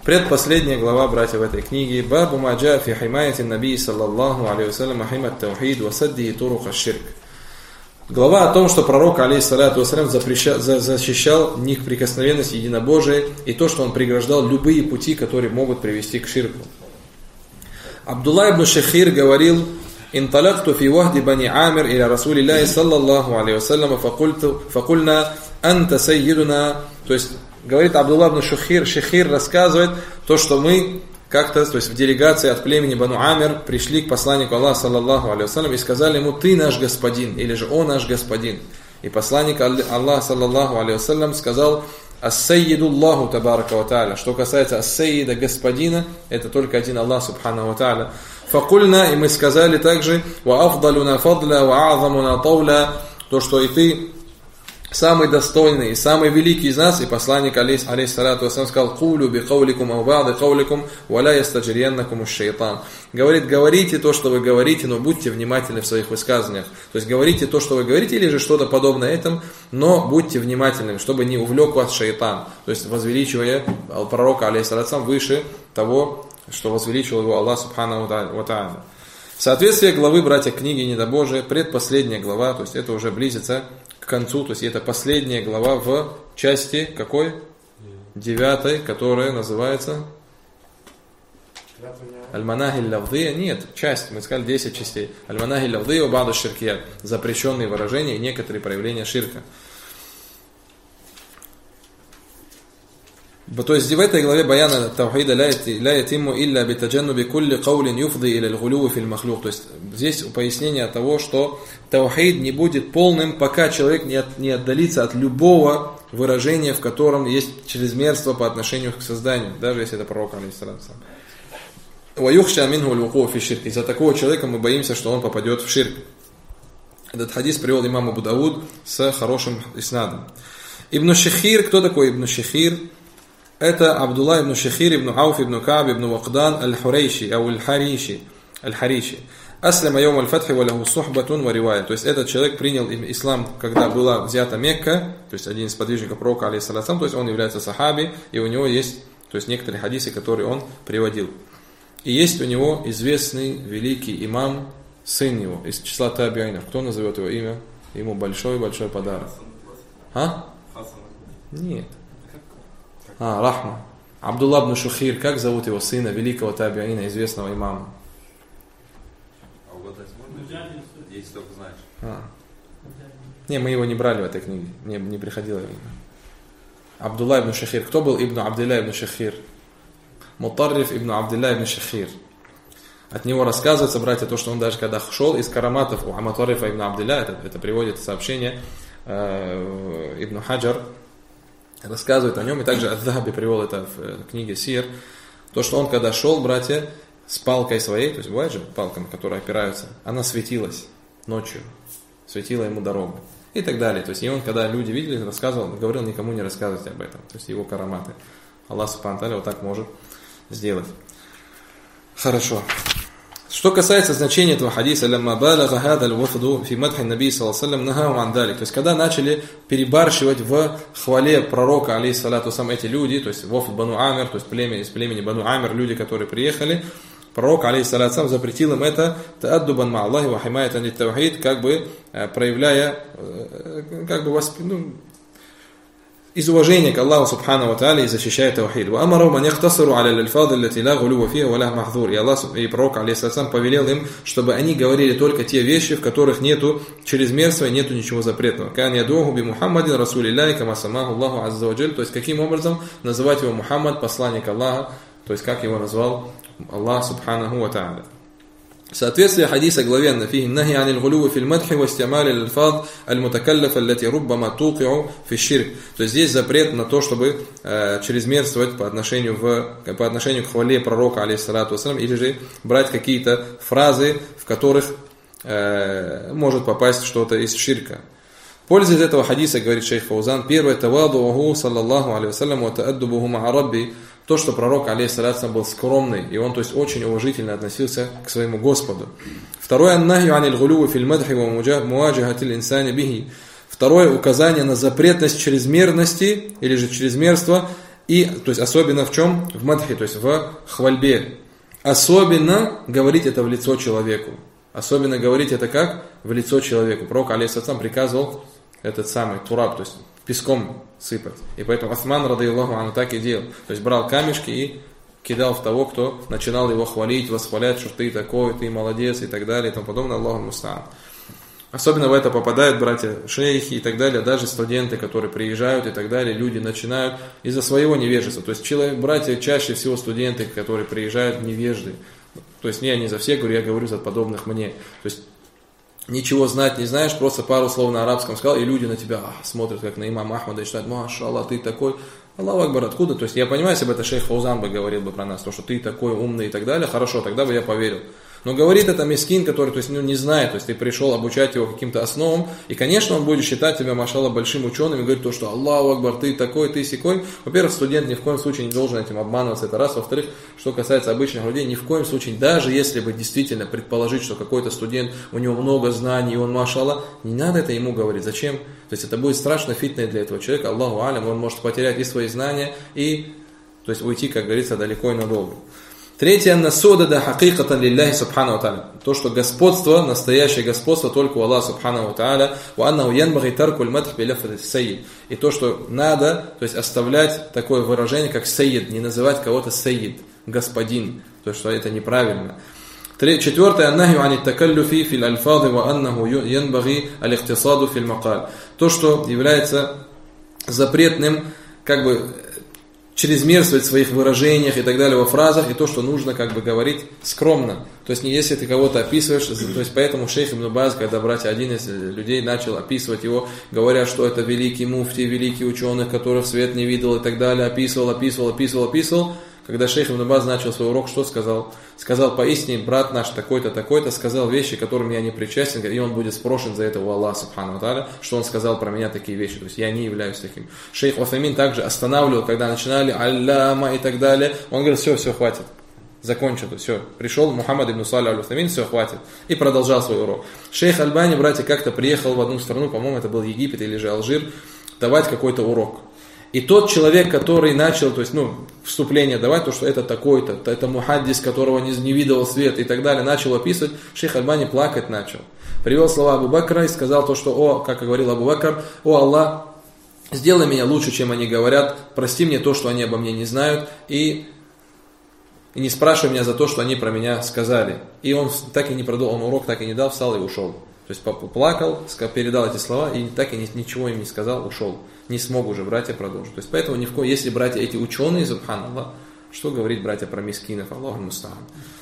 Предпоследняя глава, братья, в этой книге. Бабу маджа фи химаяти наби саллаллаху алейхи вассалям ахимат таухид васадди турух аш-ширк. Глава о том, что пророк, алейхиссалату вассалям, защищал неприкосновенность единобожия и то, что он преграждал любые пути, которые могут привести к ширку. Абдулла ибн Шахир говорил: «Инталакту фи вахди бани Амир иля Расулиллахи саллаллаху алейхи вассалям факульна анта саййидуна». То есть, говорит Абдулла ибн Шахир рассказывает то, что мы как-то, то есть в делегации от племени Бану Амир пришли к посланнику Аллаха саллаллаху алейхи вассалям и сказали ему: «Ты наш господин», или же «О наш господин». И посланник Аллаха саллаллаху алейхи вассалям сказал: «Ас-саййиду Аллаху табарака ва тааля». Что касается ас-саййида, господина, это только один Аллах субхану ва тааля. Факульна, и мы сказали также: «Ва афдалуна фадла, ва а'замуна тауля», то, что и ты самый достойный и самый великий из нас. И посланник алейхиссалату вассалям сказал: «Кулю би кауликум ау ба'да кауликум, ва ла ястаджрияннакум аш-шайтан». Говорит, говорите то, что вы говорите, но будьте внимательны в своих высказываниях. То есть говорите то, что вы говорите, или же что-то подобное этому, но будьте внимательными, чтобы не увлек вас шайтан. То есть возвеличивая пророка алейхиссалату вассалям выше того, что возвеличивал его Аллах субхану ва тааля. Соответствие главы, братья, книги Недобожия, предпоследняя глава, то есть это уже близится к концу, то есть это последняя глава в части какой? 9, которая называется Аль-Манахи лавдия. Нет, часть, мы сказали 10 частей. Аль-Манахи лавдия ва ба'ду ширкият. Запрещенные выражения и некоторые проявления ширка. То есть в этой главе баяна таухида ля ятимму илля битаджаннуби кулли каулин юфди иля аль-гулуви фил махлук. То есть здесь пояснение того, что таухид не будет полным, пока человек не отдалится от любого выражения, в котором есть чрезмерство по отношению к созданию, даже если это пророк алейхиссалату вассалям. Ва юхша минху аль-вуку фи ширк. Из-за такого человека мы боимся, что он попадет в ширк. Этот хадис привел имам Абу Дауд с хорошим иснадом. Ибн Шахир, кто такой Ибн Шахир? Это Абдулла ибн Шахир ибн Ауф ибн Кааб ибн Вакдан аль-Хурейши, аль-Хариши. Аслама йом аль-Фатхи ва лаху сухбатун ва ривая. То есть этот человек принял ислам, когда была взята Мекка, то есть один из подвижников пророка, алейхиссалату, то есть он является сахаби, и у него есть, то есть некоторые хадисы, которые он приводил. И есть у него известный великий имам, сын его, из числа табиинов. Кто назовет его имя? Ему большой-большой подарок. А? Нет. Рахма. Абдулла ибн Шахир, как зовут его сына, великого табиина, известного имама? А угадать можно? Если только знаешь. Не, мы его не брали в этой книге, мне не приходило имя. Абдулла ибн Шахир. Кто был ибн Абдилля ибн Шахир? Мутарриф ибн Абдилля ибн Шахир. От него рассказывается, братья, то, что он даже когда шел из караматов у Мутаррифа ибн Абдилля, это приводит сообщение Ибн Хаджар, рассказывает о нем, и также Ад-Дахаби привел это в книге Сир, то, что он когда шел, братья, с палкой своей, то есть бывает же палками, которые опираются, она светилась ночью, светила ему дорогу и так далее. То есть и он, когда люди видели, рассказывал, говорил никому не рассказывать об этом, то есть его караматы. Аллах субхану ва тааля вот так может сделать. Хорошо. Что касается значения этого хадиса, «Лямма балага хадаль вафду фи мадхи наби саллаллаху алейхи ва саллям нахау ан далик». То есть, когда начали перебарщивать в хвале пророка, алейхиссалату вассалям, эти люди, то есть вафд Бану Амир, то есть из племени Бану Амир, люди, которые приехали, пророк, алейхиссалату вассалям, запретил им это тааддубан ма Аллахи ва химаятан лит таухид, как бы проявляя, как бы из уважения к Аллаху субхану ва тааля и защищая таухид. Ва амару ман яхтасиру аля аль-фад аллати ла гулува фиха ва ла махдур. И Аллах и пророк алейхиссалам повелел им, чтобы они говорили только те вещи, в которых нету чрезмерства и нету ничего запретного. Кан ядуху би Мухаммадин расулиллахи кама самаху Аллаху азза ва джаль. То есть каким образом называть его Мухаммад, посланник Аллаха, то есть как его назвал Аллах субханаху ва тааля. Соответствие хадиса главенно фихи нахи анил гулуви фил мадхи ва истимали аль-фад аль-мутакаллафа аллати руббама туқиу фи ширк. То есть здесь запрет на то, чтобы чрезмерствовать по отношению к хвале пророка, алейхиссалату вассалям, или же брать какие-то фразы, в которых может попасть что-то из ширка. Пользуясь этого хадиса, говорит шейх Фаузан, первое, тавадуаху саллаллаху алейхи вассалям ва тааддубуху ма'a рабби. То, что пророк, алейхиссалату был скромный, и он, то есть, очень уважительно относился к своему Господу. Второе, аннахью аниль гулуви фил мадхи ва муаджахатил инсани бихи. Второе, указание на запретность чрезмерности, или же чрезмерства, И, то есть, особенно в чем? В мадхи, то есть в хвальбе. Особенно говорить это в лицо человеку. Особенно говорить это как? В лицо человеку. Пророк, алейхиссалям, приказывал этот самый тураб, то есть песком сыпать. И поэтому Осман, радийаллаху анху, так и делал. То есть брал камешки и кидал в того, кто начинал его хвалить, восхвалять, что ты такой, ты молодец и так далее и тому подобное. Аллаху мустаан. Особенно в это попадают братья шейхи и так далее, даже студенты, которые приезжают и так далее, люди начинают из-за своего невежества. То есть братья чаще всего студенты, которые приезжают, невежды. То есть я не за всех говорю, я говорю за подобных мне. То есть ничего знать не знаешь, просто пару слов на арабском сказал, и люди на тебя смотрят, как на имама Ахмада, и считают, машаллах, ты такой. Аллаху акбар, откуда? То есть я понимаю, если бы это шейх Фаузан бы говорил бы про нас, то, что ты такой умный и так далее, хорошо, тогда бы я поверил. Но говорит это мискин, который, то есть, не знает, то есть ты пришел обучать его каким-то основам, и, конечно, он будет считать тебя, машаллах, большим ученым и говорит то, что Аллаху акбар, ты такой, ты сякой. Во-первых, студент ни в коем случае не должен этим обманываться, это раз. Во-вторых, что касается обычных людей, ни в коем случае, даже если бы действительно предположить, что какой-то студент, у него много знаний, и он, машаллах, не надо это ему говорить. Зачем? То есть это будет страшно фитной для этого человека, Аллаху алям, он может потерять и свои знания, и, то есть уйти, как говорится, далеко и надолго. Третье, насудада хакикатан лилляхи субхану ва тааля. То, что господство, настоящее господство только у Аллаха субхану ва тааля. Ва аннаху янбаги таркуль мадх би лафзи сайид. И то, что надо, то есть оставлять такое выражение, как сайид, не называть кого-то сайид, господин. То есть, что это неправильно. Четвертое, аннахю ани такаллюфи фил альфади ва аннаху янбаги алихтисаду фил макаль. То, что является запретным, как бы, чрезмерствовать в своих выражениях и так далее во фразах, и то, что нужно как бы говорить скромно. То есть не если ты кого-то описываешь, то есть поэтому шейх Ибн Баз, когда братья, один из людей начал описывать его, говоря, что это великий муфти, великий ученый, которых свет не видел и так далее, описывал. Когда шейх Ибн Баз начал свой урок, что сказал? Сказал, поистине, брат наш такой-то, сказал вещи, которым я не причастен, и он будет спрошен за это у Аллаха, субхану ва тааля, что он сказал про меня такие вещи, то есть я не являюсь таким. Шейх Уфаймин также останавливал, когда начинали алляма и так далее, он говорит, все, хватит, закончил, все, пришел Мухаммад ибн Салих аль-Уфаймин, все, хватит, и продолжал свой урок. Шейх Альбани, братья, как-то приехал в одну страну, по-моему, это был Египет или же Алжир, давать какой-то урок. И тот человек, который начал, то есть, вступление давать, то, что это такой-то, это мухаддис, которого не видел свет и так далее, начал описывать, шейх Альбани плакать начал. Привел слова Абу Бакра и сказал то, что, как говорил Абу Бакр, о Аллах, сделай меня лучше, чем они говорят, прости мне то, что они обо мне не знают, и не спрашивай меня за то, что они про меня сказали. И он так и не продолжил, он урок так и не дал, встал и ушел. То есть плакал, передал эти слова и так и ничего им не сказал, ушел. Не смог уже братья продолжить. То есть поэтому если братья эти ученые, субханаллах, что говорить братья про мискинов, Аллаху мустаан.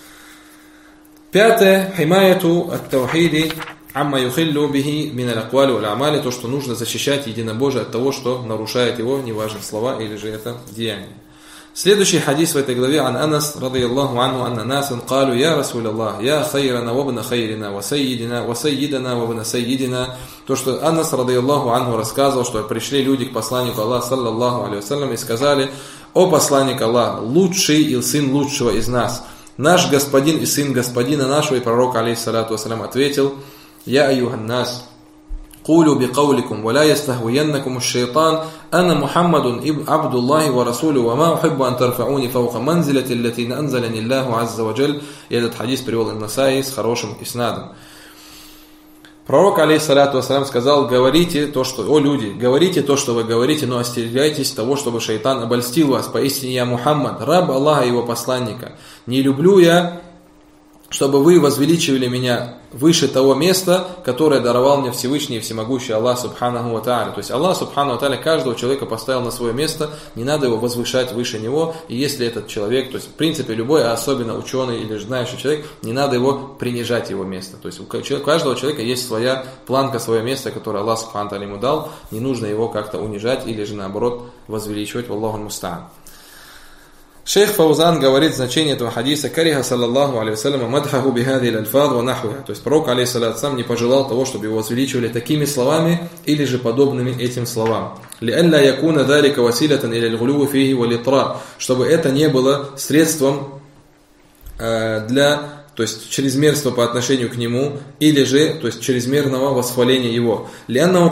Пятое, химаяту ат-таухиди амма юхиллу бихи мин аль-аквали валь-амали, то, что нужно защищать единобожие от того, что нарушает его, неважно слова или же это деяние. Следующий хадис в этой главе ан Анас радийаллаху анху анна насан қалу я Расулаллах, я хайрана вабна хайрина, ва сайидана вабна сайидина. То, что Анас радийаллаху анху рассказывал, что пришли люди к посланнику Аллаха саллаллаху алейхи вассалям и сказали, о посланник Аллаха, лучший и сын лучшего из нас, наш господин и сын господина нашего. И пророк алейхиссалату вассалям ответил, я аюхан нас, قولوا بقولكم ولا يستهوينكم الشيطان أنا محمد عبد الله ورسوله وما أحب أن ترفعوني فوق منزلة التي أنزلني الله عز وجل. И этот хадис привел Ан-Насаи с хорошим иснадом. Пророк, алейхиссалату вассалям, сказал, говорите то, что, о люди, говорите то, что вы говорите, но остерегайтесь того, чтобы шайтан обольстил вас. Поистине я Мухаммад, раб Аллаха и его посланника. Не люблю я, чтобы вы возвеличивали меня выше того места, которое даровал мне Всевышний и Всемогущий Аллах субханаху ва тааля. То есть Аллах субханаху ва тааля каждого человека поставил на свое место, не надо его возвышать выше него, и если этот человек, то есть в принципе любой, а особенно ученый или знающий человек, не надо его принижать его место. То есть у каждого человека есть своя планка, свое место, которое Аллах субханаху ва тааля ему дал, не нужно его как-то унижать или же наоборот возвеличивать. Валлаху мустаан. Шейх Фаузан говорит значение этого хадиса, кариха саллаллаху алейхи вассалям мадхаху бихади аль-альфаз ва нахуха. То есть пророк алейхиссалям не пожелал того, чтобы его возвеличивали такими словами или же подобными этим словам. Ли'алла якуна далика василатан иля аль-гулуви фихи ва литра, чтобы это не было средством для то есть чрезмерство по отношению к нему, или же, то есть чрезмерного восхваления его. Потому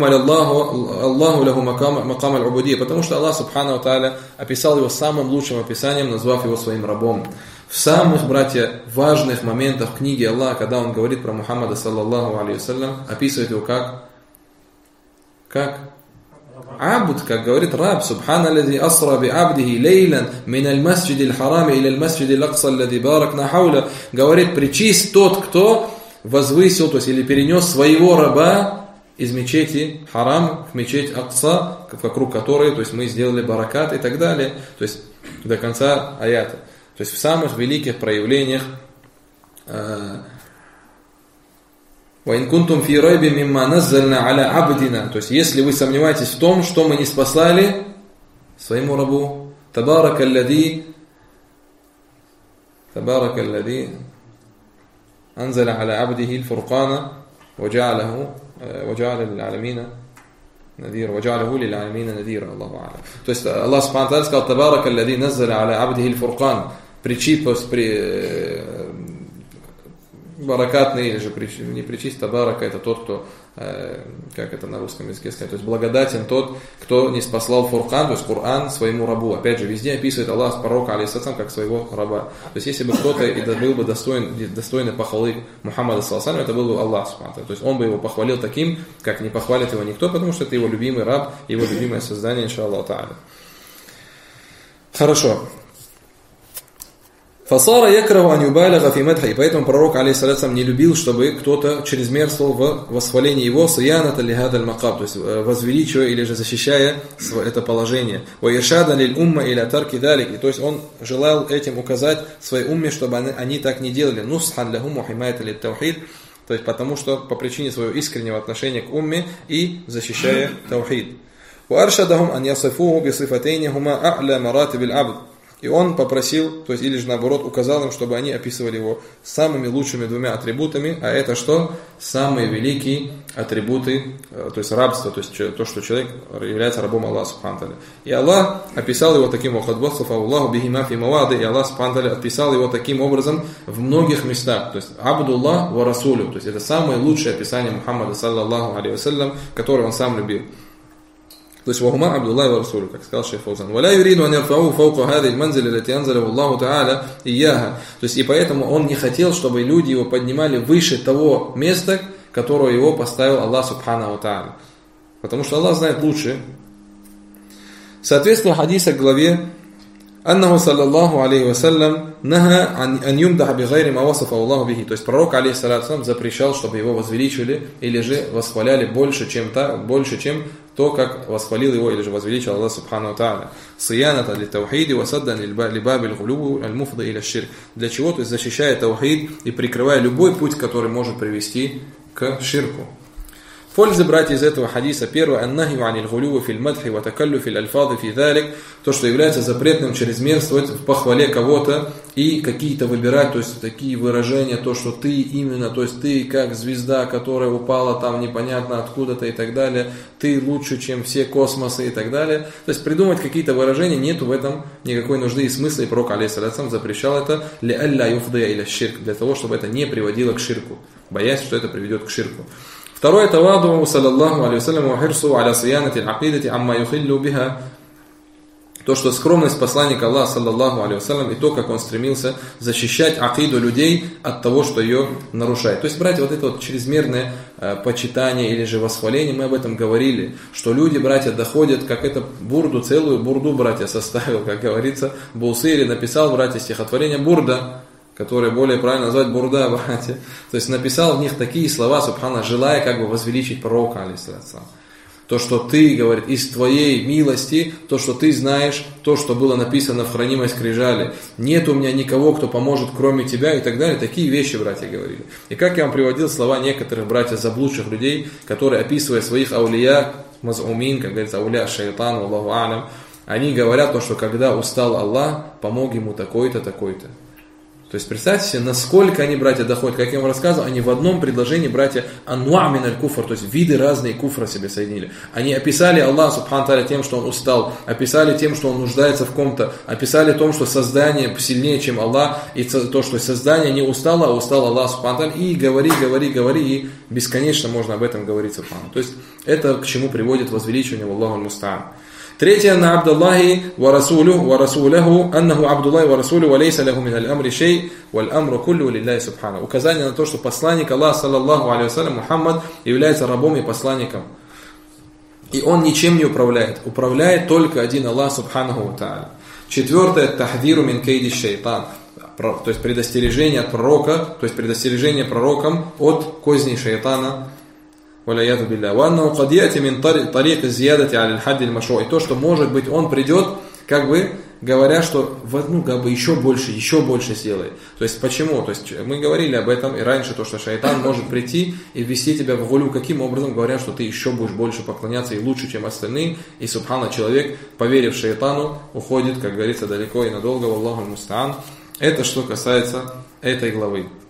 что Аллах Субхану Тааля описал его самым лучшим описанием, назвав его своим рабом. В самых, братья, важных моментах книги Аллаха, когда он говорит про Мухаммада, саллаллаху алейхи вассалям, описывает его как абд, как говорит раб. Субхана аллази асра би абдихи лейлян мин аль-масджид аль-харами иля аль-масджид аль-акса аллази баракна хауля. Говорит, причист тот, кто возвысил, то есть или перенес своего раба из мечети Харам в мечеть Акса, вокруг которой, то есть мы сделали баракат и так далее, то есть до конца аята. То есть в самых великих проявлениях وَإِن كُنْتُمْ فِي رَيْبٍ مِمَّا نَزَّلْنَا عَلَى عَبْدِنَا. То есть если вы сомневаетесь в том, что мы не спаслали своему рабу, تَبَارَكَ الَّذِي أَنزَلَ عَلَى عَبْدِهِ الْفُرْقَانَ وَجَعَلَهُ لِلْعَالَمِينَ نذير وجعله للعالمين نذيرا. الله أعلم. То есть Аллах Субхану Тааля сказал: «Табарака аллади наззаля аля абдихи аль-фуркан». Баракатный, или же не причист, табарака, это тот, кто, как это на русском языке сказать, то есть благодатен тот, кто не спаслал фуркан, то есть Коран, своему рабу. Опять же, везде описывает Аллах пророка алейхиссалям как своего раба. То есть если бы кто-то и был бы достойный похвалы Мухаммада саллаллаху, это был бы Аллах Субхану. То есть он бы его похвалил таким, как не похвалит его никто, потому что это его любимый раб, его любимое создание, иншаллаху тааля. Хорошо. Фасара якраху ан юбалига фи мадхи. Поэтому пророк алейхиссалям не любил, чтобы кто-то чрезмерствовал в восхвалении его, сияната ли хадаль макаб, то есть возвеличивая или же защищая это положение. Ва иршадан лиль умма иля тарки далик. То есть он желал этим указать своей умме, чтобы они так не делали. Нусхан лахум ва химаята лит таухид. То есть потому что по причине своего искреннего отношения к умме и защищая таухид. Ва аршадахум ан ясифуху би сифатайни хума а'ля маратибил абд. И он попросил, то есть или же наоборот указал им, чтобы они описывали его самыми лучшими двумя атрибутами, а это что? Самые великие атрибуты, то есть рабство, то есть то, что человек является рабом Аллаха Субхану Тааля. И Аллах описал его таким образом, и Аллах Субхану Тааля описал его таким образом в многих местах, то есть Абдуллах ва Расулю, то есть это самое лучшее описание Мухаммада, саллаллаху алейхи вассалям, которое он сам любил. То есть вахума Абдуллах ва Расулю, как сказал шейх Фаузан. Валя юриду ан ярфау фаука хади аль-манзили лати анзаlahu Аллаху Тааля ияха. То есть и поэтому он не хотел, чтобы люди его поднимали выше того места, которое его поставил Аллах Субхану Тааля. Потому что Аллах знает лучше. Соответственно, хадиса к главе «Аннаху саллаллаху алейхи вассалям наха ан юмдаха би гайри ма васафа Аллаху бихи». То есть пророк алейхиссалям запрещал, чтобы его возвеличивали или же восхваляли больше, чем то, как восхвалил его или же возвеличил Аллах Субхану Тааля. Сияната ли таухиди васаддан ли баби аль-гулубу аль-муфда или ширк. Для чего? То есть защищая таухид и прикрывая любой путь, который может привести к ширку. Пользы, братья, из этого хадиса. Первое. Аннахи аниль гулюву фил мадхи ва такаллю фил альфады фи далик. То, что является запретным чрезмерствовать в похвале кого-то и какие-то выбирать, то есть такие выражения, то, что ты именно, то есть ты как звезда, которая упала там непонятно откуда-то и так далее, ты лучше, чем все космосы и так далее. То есть придумать какие-то выражения, нету в этом никакой нужды и смысла, и пророк алейхиссалям запрещал это для того, чтобы это не приводило к ширку, боясь, что это приведет к ширку. Второе, таваду саллаллаху алейхи вассалям ва хирсу аля сиянати аль-акидати амма юхиллу биха. То, что скромность посланника Аллаха саллаллаху алейхи вассалям и то, как он стремился защищать акиду людей от того, что ее нарушает. То есть, братья, вот это вот чрезмерное почитание или же восхваление, мы об этом говорили, что люди, братья, доходят, как это бурду, целую бурду, братья, составил, как говорится, Бусири написал, братья, стихотворение Бурда, которое более правильно назвать бурда, братья. То есть написал в них такие слова, субхана, желая как бы возвеличить пророка, алейхиссалям. То, что ты, говорит, из твоей милости, то, что ты знаешь, то, что было написано в хранимой скрижали. Нет у меня никого, кто поможет, кроме тебя и так далее. Такие вещи, братья, говорили. И как я вам приводил слова некоторых, братья, заблудших людей, которые, описывая своих аулия, мазумин, как говорится, аулия шайтан, Аллаху алям, они говорят то, что когда устал Аллах, помог ему такой-то, такой-то. То есть представьте себе, насколько они, братья, доходят. Как я вам рассказывал, они в одном предложении, братья, анва мин аль-куфр, то есть виды разные куфра себе соединили. Они описали Аллаха субхану тааля тем, что он устал, описали тем, что он нуждается в ком-то, описали том, что создание сильнее, чем Аллах, и то, что создание не устало, а устал Аллах субхану тааля. И говори, и бесконечно можно об этом говорить субхану. То есть это к чему приводит возвеличивание Аллаху аль-муста'ан. Третье, на Абдаллахи ва расуляху, аннаху Абдуллахи ва расулю, ва лейса лаху мин аль-амри шей, валь амру куллю лилляхи субхану. Указание на то, что посланник Аллаха, саллаллаху алейхи вассалям, Мухаммад, является рабом и посланником. И он ничем не управляет. Управляет только один Аллах, субханаху ва та'аля. Четвертое, тахдиру мин кейди шейтан. То есть предостережение от пророка, то есть предостережение пророкам от козней шейтана. И то, что, может быть, он придет, как бы говоря, что еще больше сделай. То есть почему? То есть мы говорили об этом и раньше, то, что шайтан может прийти и ввести тебя в гулю, каким образом, говоря, что ты еще будешь больше поклоняться и лучше, чем остальные. И субхана, человек, поверив шайтану, уходит, как говорится, далеко и надолго. Аллаху аль-муста'ан. Это что касается этой главы.